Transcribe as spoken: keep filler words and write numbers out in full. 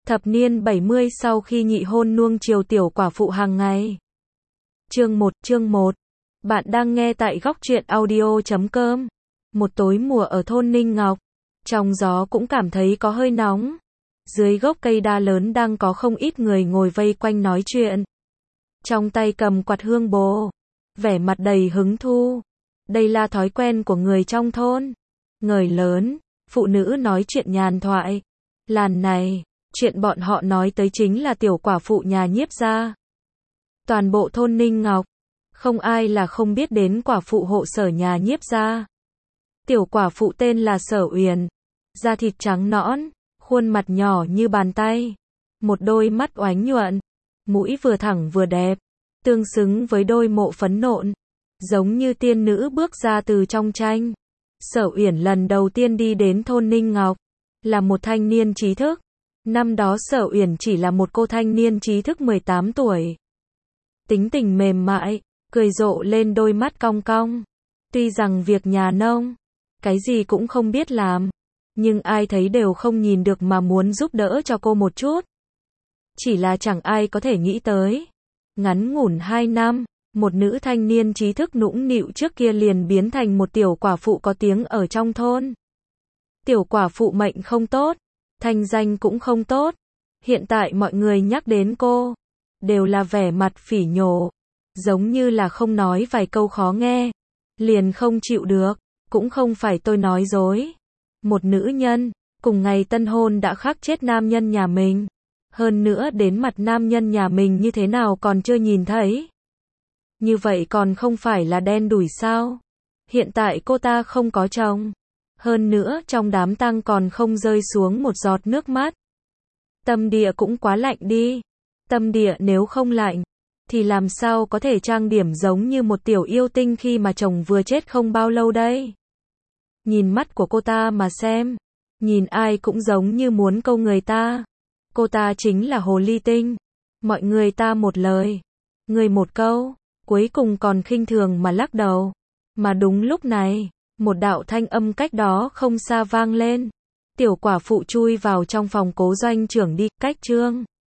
Thập niên bảy mươi sau khi nhị hôn nuông chiều tiểu quả phụ hàng ngày. Chương một, chương một. Bạn đang nghe tại góc truyện audio chấm com. Một tối mùa ở thôn Ninh Ngọc, trong gió cũng cảm thấy có hơi nóng. Dưới gốc cây đa lớn đang có không ít người ngồi vây quanh nói chuyện. Trong tay cầm quạt hương bồ, vẻ mặt đầy hứng thu. Đây là thói quen của người trong thôn. Người lớn, phụ nữ nói chuyện nhàn thoại. Làn này, chuyện bọn họ nói tới chính là tiểu quả phụ nhà Nhiếp gia. Toàn bộ thôn Ninh Ngọc, không ai là không biết đến quả phụ hộ sở nhà Nhiếp gia. Tiểu quả phụ tên là Sở Uyển, da thịt trắng nõn, khuôn mặt nhỏ như bàn tay, một đôi mắt oánh nhuận, mũi vừa thẳng vừa đẹp, tương xứng với đôi mộ phấn nộn, giống như tiên nữ bước ra từ trong tranh. Sở Uyển lần đầu tiên đi đến thôn Ninh Ngọc, là một thanh niên trí thức. Năm đó Sở Uyển chỉ là một cô thanh niên trí thức mười tám tuổi. Tính tình mềm mại, cười rộ lên đôi mắt cong cong. Tuy rằng việc nhà nông, cái gì cũng không biết làm, nhưng ai thấy đều không nhìn được mà muốn giúp đỡ cho cô một chút. Chỉ là chẳng ai có thể nghĩ tới. Ngắn ngủn hai năm, một nữ thanh niên trí thức nũng nịu trước kia liền biến thành một tiểu quả phụ có tiếng ở trong thôn. Tiểu quả phụ mệnh không tốt, thanh danh cũng không tốt. Hiện tại mọi người nhắc đến cô, đều là vẻ mặt phỉ nhổ, giống như là không nói vài câu khó nghe, liền không chịu được. Cũng không phải tôi nói dối. Một nữ nhân, cùng ngày tân hôn đã khắc chết nam nhân nhà mình. Hơn nữa đến mặt nam nhân nhà mình như thế nào còn chưa nhìn thấy. Như vậy còn không phải là đen đủi sao? Hiện tại cô ta không có chồng. Hơn nữa trong đám tang còn không rơi xuống một giọt nước mắt. Tâm địa cũng quá lạnh đi. Tâm địa nếu không lạnh, thì làm sao có thể trang điểm giống như một tiểu yêu tinh khi mà chồng vừa chết không bao lâu đây? Nhìn mắt của cô ta mà xem, nhìn ai cũng giống như muốn câu người ta. Cô ta chính là hồ ly tinh. Mọi người ta một lời, người một câu, cuối cùng còn khinh thường mà lắc đầu. Mà đúng lúc này, một đạo thanh âm cách đó không xa vang lên. Tiểu quả phụ chui vào trong phòng Cố doanh trưởng đi, cách Trương